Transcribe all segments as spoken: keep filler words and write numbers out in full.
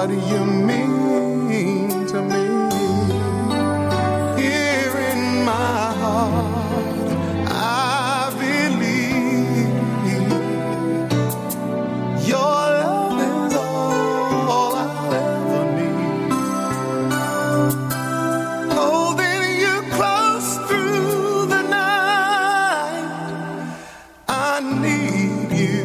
what you mean to me. Here in my heart, I believe your love is all I'll ever need. Holding you close through the night, I need you.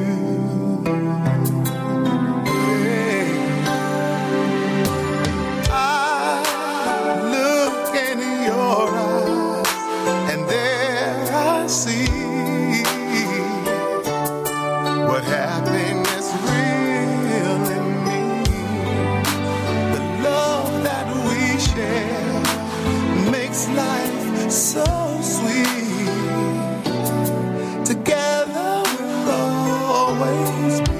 What happiness really means. The love that we share makes life so sweet. Together we'll always be.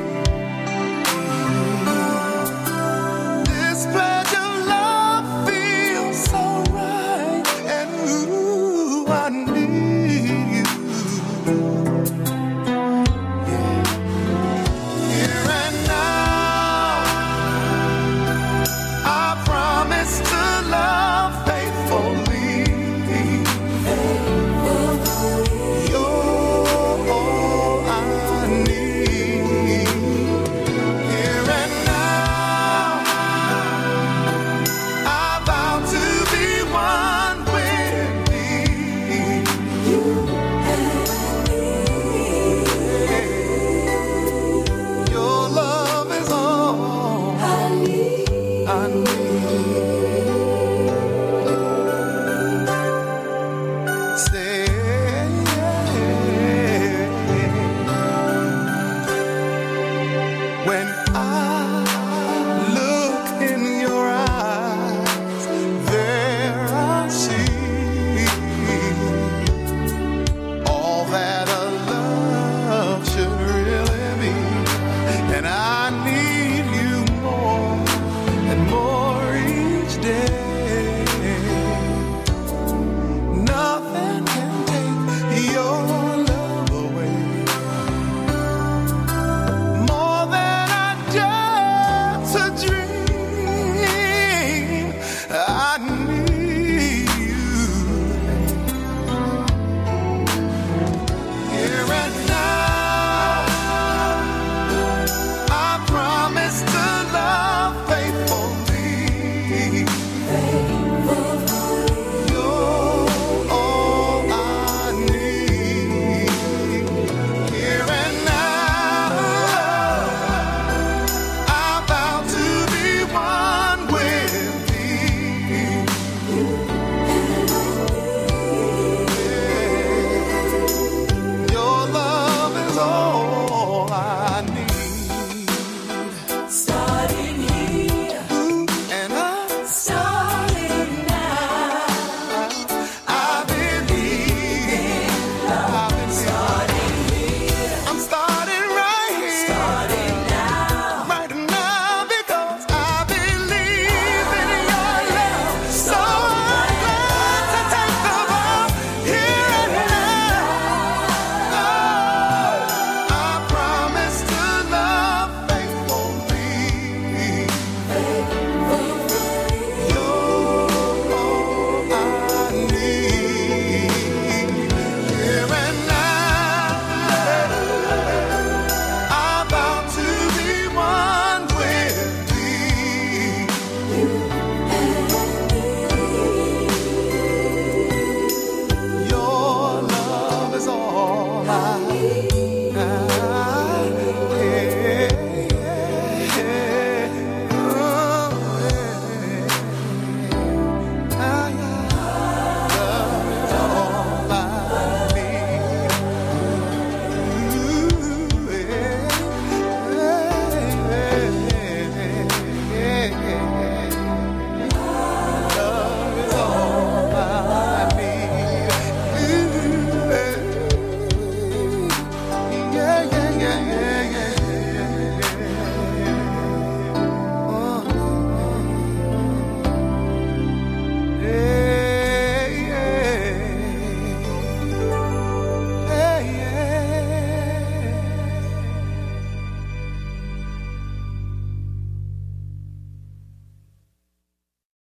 This pledge of love feels so right, and ooh, I need you.